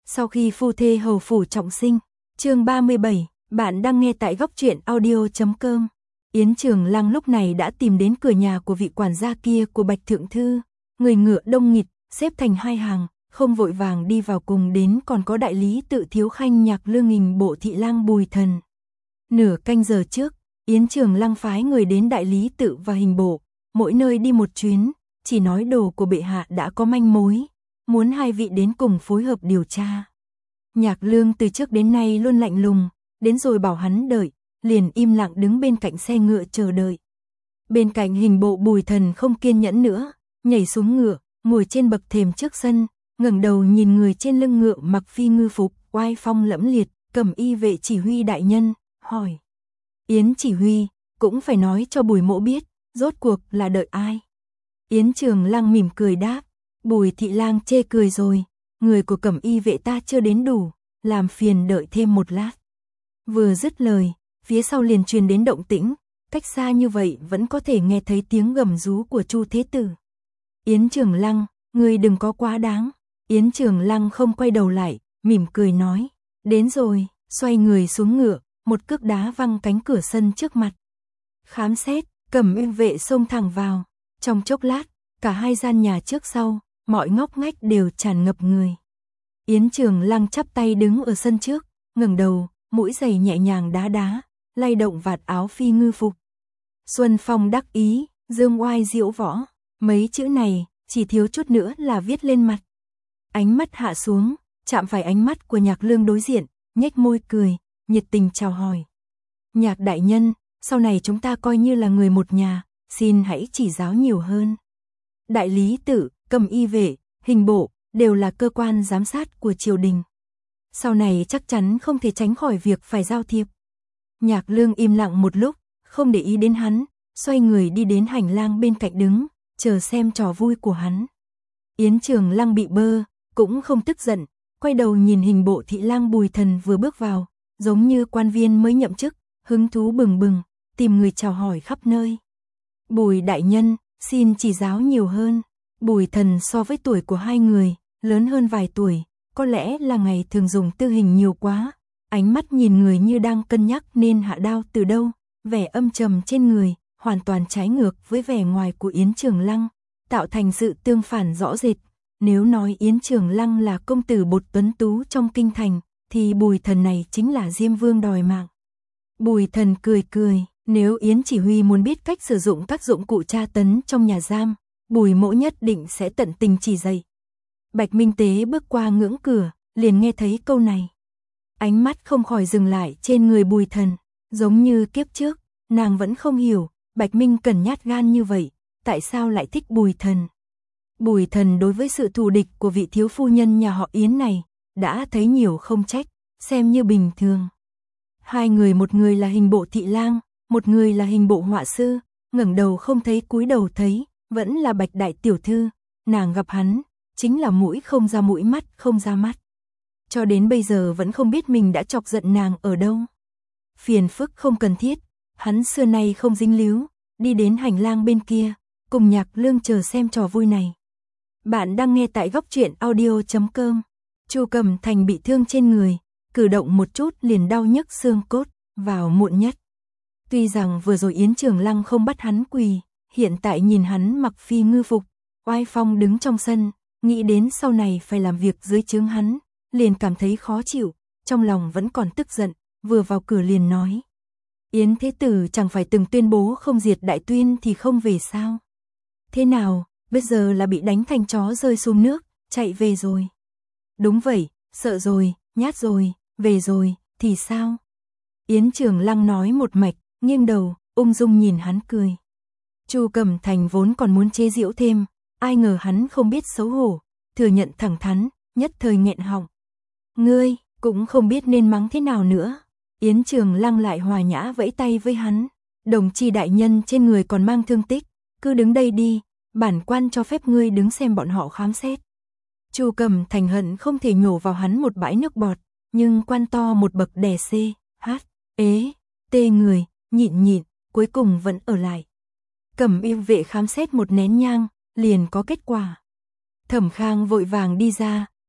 Sau khi phu thê hầu phủ trọng sinh, chương 37, bạn đang nghe tại góc truyện audio.com. Yến Trường Lăng lúc này đã tìm đến cửa nhà của vị quản gia kia của Bạch Thượng Thư, người ngựa đông nghịt, xếp thành hai hàng, không vội vàng đi vào cùng đến còn có đại lý tự thiếu khanh Nhạc Lương Hình bộ thị lang Bùi Thần. Nửa canh giờ trước, Yến Trường Lăng phái người đến đại lý tự và hình bộ, mỗi nơi đi một chuyến, chỉ nói đồ của bệ hạ đã có manh mối, muốn hai vị đến cùng phối hợp điều tra. Nhạc Lương từ trước đến nay luôn lạnh lùng, đến rồi bảo hắn đợi, liền im lặng đứng bên cạnh xe ngựa chờ đợi. Bên cạnh hình bộ Bùi Thần không kiên nhẫn nữa, nhảy xuống ngựa, ngồi trên bậc thềm trước sân, ngẩng đầu nhìn người trên lưng ngựa mặc phi ngư phục, oai phong lẫm liệt, cầm y vệ chỉ huy đại nhân, hỏi: Yến chỉ huy, cũng phải nói cho Bùi mỗ biết, rốt cuộc là đợi ai? Yến Trường Lăng mỉm cười đáp: Bùi thị lang chê cười rồi, người của cẩm y vệ ta chưa đến đủ, làm phiền đợi thêm một lát. Vừa dứt lời, phía sau liền truyền đến động tĩnh, cách xa như vậy vẫn có thể nghe thấy tiếng gầm rú của Chu Thế Tử. Yến Trường Lăng, ngươi đừng có quá đáng. Yến Trường Lăng không quay đầu lại, mỉm cười nói: đến rồi, xoay người xuống ngựa, một cước đá văng cánh cửa sân trước mặt. Khám xét, cẩm y vệ xông thẳng vào, trong chốc lát, cả hai gian nhà trước sau, mọi ngóc ngách đều tràn ngập người. Yến Trường Lăng chắp tay đứng ở sân trước, ngẩng đầu, mũi giày nhẹ nhàng đá đá, lay động vạt áo phi ngư phục. Xuân phong đắc ý, dương oai diễu võ, mấy chữ này chỉ thiếu chút nữa là viết lên mặt. Ánh mắt hạ xuống, chạm phải ánh mắt của Nhạc Lương đối diện, nhếch môi cười, nhiệt tình chào hỏi. Nhạc đại nhân, sau này chúng ta coi như là người một nhà, xin hãy chỉ giáo nhiều hơn. Đại lý tự, cẩm y vệ, hình bộ, đều là cơ quan giám sát của triều đình. Sau này chắc chắn không thể tránh khỏi việc phải giao thiệp. Nhạc Lương im lặng một lúc, không để ý đến hắn, xoay người đi đến hành lang bên cạnh đứng, chờ xem trò vui của hắn. Yến Trường Lăng bị bơ, cũng không tức giận, quay đầu nhìn hình bộ thị lang Bùi Thần vừa bước vào, giống như quan viên mới nhậm chức, hứng thú bừng bừng, tìm người chào hỏi khắp nơi. Bùi đại nhân, xin chỉ giáo nhiều hơn. Bùi Thần so với tuổi của hai người, lớn hơn vài tuổi, có lẽ là ngày thường dùng tư hình nhiều quá, ánh mắt nhìn người như đang cân nhắc nên hạ đao từ đâu, vẻ âm trầm trên người, hoàn toàn trái ngược với vẻ ngoài của Yến Trường Lăng, tạo thành sự tương phản rõ rệt. Nếu nói Yến Trường Lăng là công tử bột tuấn tú trong kinh thành, thì Bùi Thần này chính là Diêm Vương đòi mạng. Bùi Thần cười cười, nếu Yến chỉ huy muốn biết cách sử dụng các dụng cụ tra tấn trong nhà giam, Bùi mỗ nhất định sẽ tận tình chỉ dạy. Bạch Minh Tế bước qua ngưỡng cửa, liền nghe thấy câu này. Ánh mắt không khỏi dừng lại trên người Bùi Thần, giống như kiếp trước, nàng vẫn không hiểu, Bạch Minh Cẩn nhát gan như vậy, tại sao lại thích Bùi Thần. Bùi Thần đối với sự thù địch của vị thiếu phu nhân nhà họ Yến này, đã thấy nhiều không trách, xem như bình thường. Hai người, một người là hình bộ thị lang, một người là hình bộ họa sư, ngẩng đầu không thấy cúi đầu thấy, vẫn là Bạch đại tiểu thư, nàng gặp hắn, chính là mũi không ra mũi, mắt không ra mắt. Cho đến bây giờ vẫn không biết mình đã chọc giận nàng ở đâu. Phiền phức không cần thiết, hắn xưa nay không dính líu, đi đến hành lang bên kia, cùng Nhạc Lương chờ xem trò vui này. Bạn đang nghe tại góc truyện audio.com. Chu Cẩm Thành bị thương trên người, cử động một chút liền đau nhức xương cốt, vào muộn nhất. Tuy rằng vừa rồi Yến Trường Lăng không bắt hắn quỳ, hiện tại nhìn hắn mặc phi ngư phục, oai phong đứng trong sân, nghĩ đến sau này phải làm việc dưới trướng hắn, liền cảm thấy khó chịu, trong lòng vẫn còn tức giận, vừa vào cửa liền nói: Yến Thế Tử chẳng phải từng tuyên bố không diệt Đại Tuyên thì không về sao? Thế nào, bây giờ là bị đánh thành chó rơi xuống nước, chạy về rồi? Đúng vậy, sợ rồi, nhát rồi, về rồi, thì sao? Yến Trường Lăng nói một mạch, nghiêng đầu, ung dung nhìn hắn cười. Chu Cẩm Thành vốn còn muốn chế giễu thêm, ai ngờ hắn không biết xấu hổ, thừa nhận thẳng thắn, nhất thời nghẹn họng. Ngươi, cũng không biết nên mắng thế nào nữa. Yến Trường Lăng lại hòa nhã vẫy tay với hắn. Đồng chi đại nhân trên người còn mang thương tích, cứ đứng đây đi, bản quan cho phép ngươi đứng xem bọn họ khám xét. Chu Cẩm Thành hận không thể nhổ vào hắn một bãi nước bọt, nhưng quan to một bậc đè xê, hát, ế, tê người, nhịn, cuối cùng vẫn ở lại. Cẩm y vệ khám xét một nén nhang, liền có kết quả. Thẩm Khang vội vàng đi ra,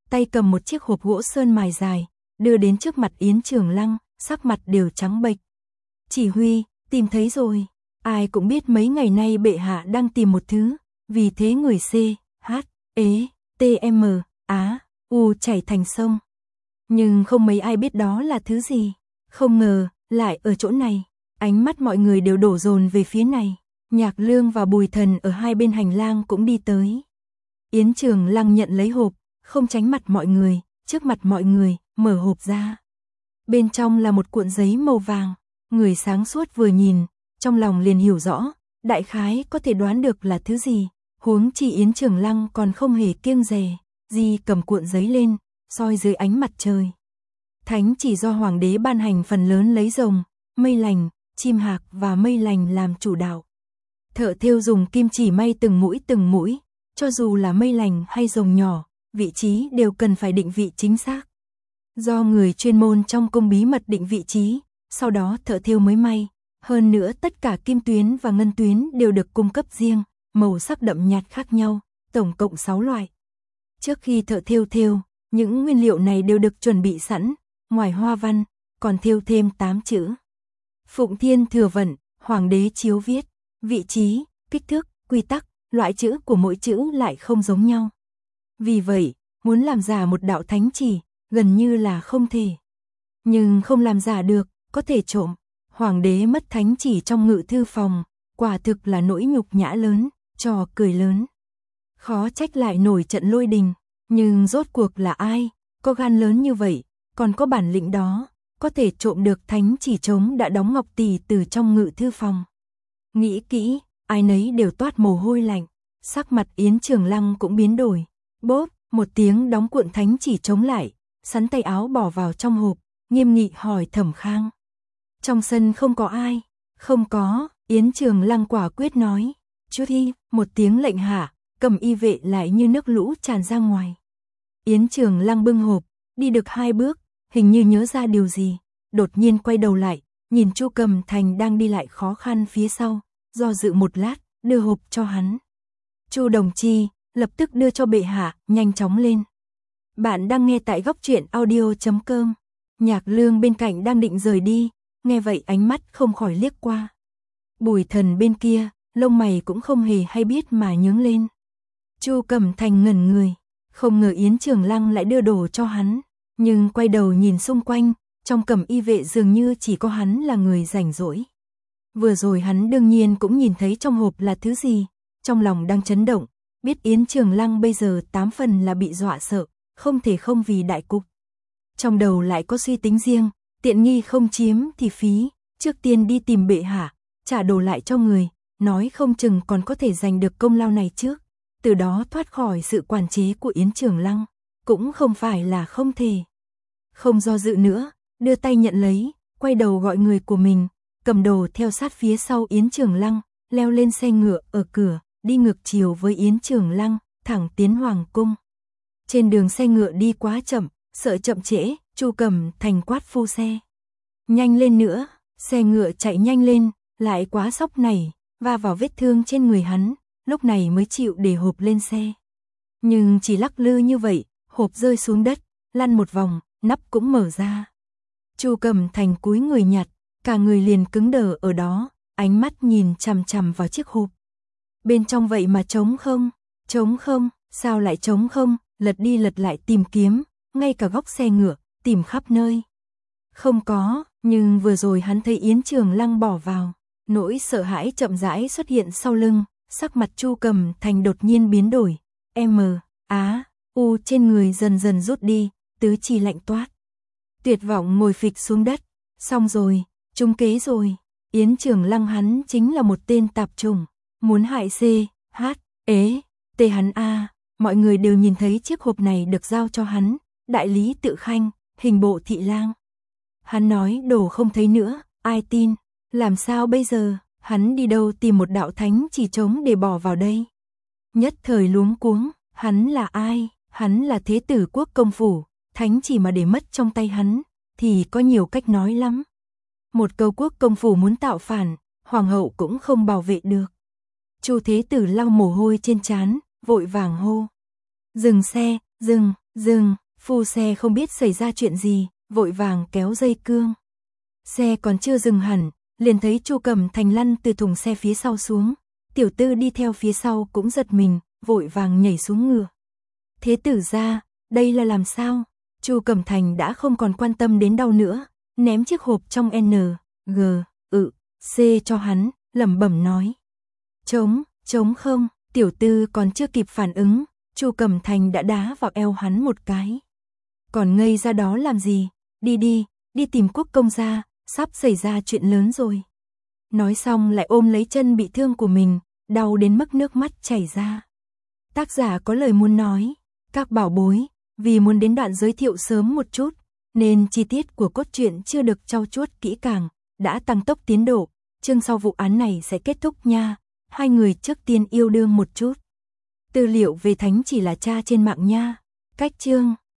tay cầm một chiếc hộp gỗ sơn mài dài, đưa đến trước mặt Yến Trường Lăng, sắc mặt đều trắng bệch. Chỉ huy, tìm thấy rồi. Ai cũng biết mấy ngày nay bệ hạ đang tìm một thứ, vì thế người C, H, E, T, M, Á, U chảy thành sông. Nhưng không mấy ai biết đó là thứ gì. Không ngờ, lại ở chỗ này. Ánh mắt mọi người đều đổ dồn về phía này. Nhạc Lương và Bùi Thần ở hai bên hành lang cũng đi tới. Yến Trường Lăng nhận lấy hộp, không tránh mặt mọi người, trước mặt mọi người, mở hộp ra. Bên trong là một cuộn giấy màu vàng. Người sáng suốt vừa nhìn, trong lòng liền hiểu rõ, đại khái có thể đoán được là thứ gì. Huống chi Yến Trường Lăng còn không hề kiêng dè, gì cầm cuộn giấy lên, soi dưới ánh mặt trời. Thánh chỉ do hoàng đế ban hành phần lớn lấy rồng, mây lành, chim hạc và mây lành làm chủ đạo. Thợ thêu dùng kim chỉ may từng mũi, cho dù là mây lành hay rồng nhỏ, vị trí đều cần phải định vị chính xác. Do người chuyên môn trong cung bí mật định vị trí, sau đó thợ thêu mới may. Hơn nữa tất cả kim tuyến và ngân tuyến đều được cung cấp riêng, màu sắc đậm nhạt khác nhau, tổng cộng 6 loại. Trước khi thợ thêu, những nguyên liệu này đều được chuẩn bị sẵn, ngoài hoa văn, còn thêu thêm 8 chữ. Phụng Thiên Thừa Vận, Hoàng đế chiếu viết, vị trí, kích thước, quy tắc, loại chữ của mỗi chữ lại không giống nhau. Vì vậy, muốn làm giả một đạo thánh chỉ, gần như là không thể. Nhưng không làm giả được, có thể trộm. Hoàng đế mất thánh chỉ trong ngự thư phòng, quả thực là nỗi nhục nhã lớn, trò cười lớn. Khó trách lại nổi trận lôi đình, nhưng rốt cuộc là ai, có gan lớn như vậy, còn có bản lĩnh đó, có thể trộm được thánh chỉ trống đã đóng ngọc tỷ từ trong ngự thư phòng. Nghĩ kỹ, ai nấy đều toát mồ hôi lạnh, sắc mặt Yến Trường Lăng cũng biến đổi. Bốp, một tiếng đóng cuộn thánh chỉ trống lại, sắn tay áo bỏ vào trong hộp, nghiêm nghị hỏi Thẩm Khang. Trong sân không có ai. Không có, Yến Trường Lăng quả quyết nói. Chút thi, một tiếng lệnh hạ, cầm y vệ lại như nước lũ tràn ra ngoài. Yến Trường Lăng bưng hộp, đi được 2 bước, hình như nhớ ra điều gì, đột nhiên quay đầu lại, nhìn Chu Cầm Thành đang đi lại khó khăn phía sau, do dự một lát, đưa hộp cho hắn. Chu đồng chi, lập tức đưa cho bệ hạ, nhanh chóng lên. Bạn đang nghe tại góc truyện audio.com. Nhạc Lương bên cạnh đang định rời đi, nghe vậy ánh mắt không khỏi liếc qua. Bùi Thần bên kia, lông mày cũng không hề hay biết mà nhướng lên. Chu Cẩm Thành ngẩn người, không ngờ Yến Trường Lăng lại đưa đồ cho hắn, nhưng quay đầu nhìn xung quanh, trong cẩm y vệ dường như chỉ có hắn là người rảnh rỗi. Vừa rồi hắn đương nhiên cũng nhìn thấy trong hộp là thứ gì, trong lòng đang chấn động, biết Yến Trường Lăng bây giờ 8 phần là bị dọa sợ, không thể không vì đại cục. Trong đầu lại có suy tính riêng, tiện nghi không chiếm thì phí, trước tiên đi tìm bệ hạ, trả đồ lại cho người, nói không chừng còn có thể giành được công lao này trước, từ đó thoát khỏi sự quản chế của Yến Trường Lăng, cũng không phải là không thể. Không do dự nữa, đưa tay nhận lấy, quay đầu gọi người của mình, cầm đồ theo sát phía sau Yến Trường Lăng, leo lên xe ngựa ở cửa, đi ngược chiều với Yến Trường Lăng, thẳng tiến Hoàng cung. Trên đường xe ngựa đi quá chậm, sợ chậm trễ, Chu Cẩm Thành quát phu xe. Nhanh lên nữa, xe ngựa chạy nhanh lên, lại quá sóc nảy, va vào vết thương trên người hắn, lúc này mới chịu để hộp lên xe. Nhưng chỉ lắc lư như vậy, hộp rơi xuống đất, lăn một vòng, nắp cũng mở ra. Chu Cẩm Thành cúi người nhặt, cả người liền cứng đờ ở đó, ánh mắt nhìn chằm chằm vào chiếc hộp. Bên trong vậy mà trống không, sao lại trống không, lật đi lật lại tìm kiếm, ngay cả góc xe ngựa, tìm khắp nơi. Không có, nhưng vừa rồi hắn thấy Yến Trường Lăng bỏ vào, nỗi sợ hãi chậm rãi xuất hiện sau lưng, sắc mặt Chu Cẩm Thành đột nhiên biến đổi, U trên người dần dần rút đi, tứ chi lạnh toát. Tuyệt vọng ngồi phịch xuống đất, xong rồi, trúng kế rồi, Yến Trường Lăng hắn chính là một tên tạp chủng, muốn hại C, H, E, T hắn A, mọi người đều nhìn thấy chiếc hộp này được giao cho hắn, đại lý Tự Khanh, hình bộ thị lang. Hắn nói đồ không thấy nữa, ai tin, làm sao bây giờ, hắn đi đâu tìm một đạo thánh chỉ trống để bỏ vào đây. Nhất thời luống cuống, hắn là ai, hắn là thế tử quốc công phủ, thánh chỉ mà để mất trong tay hắn, thì có nhiều cách nói lắm. Một câu quốc công phủ muốn tạo phản, hoàng hậu cũng không bảo vệ được. Chu thế tử lau mồ hôi trên trán, vội vàng hô. Dừng xe, Dừng, phu xe không biết xảy ra chuyện gì, vội vàng kéo dây cương. Xe còn chưa dừng hẳn, liền thấy Chu Cẩm Thành lăn từ thùng xe phía sau xuống. Tiểu Tư đi theo phía sau cũng giật mình, vội vàng nhảy xuống ngựa. Thế tử gia, đây là làm sao? Chu Cẩm Thành đã không còn quan tâm đến đau nữa, ném chiếc hộp trong G, C cho hắn, lẩm bẩm nói. Trống không, Tiểu Tư còn chưa kịp phản ứng, Chu Cẩm Thành đã đá vào eo hắn một cái. Còn ngây ra đó làm gì? Đi tìm Quốc công gia, sắp xảy ra chuyện lớn rồi. Nói xong lại ôm lấy chân bị thương của mình, đau đến mức nước mắt chảy ra. Tác giả có lời muốn nói, các bảo bối, vì muốn đến đoạn giới thiệu sớm một chút, nên chi tiết của cốt truyện chưa được trau chuốt kỹ càng, đã tăng tốc tiến độ, chương sau vụ án này sẽ kết thúc nha, hai người trước tiên yêu đương một chút. Tư liệu về Thánh chỉ là tra trên mạng nha, cách chương.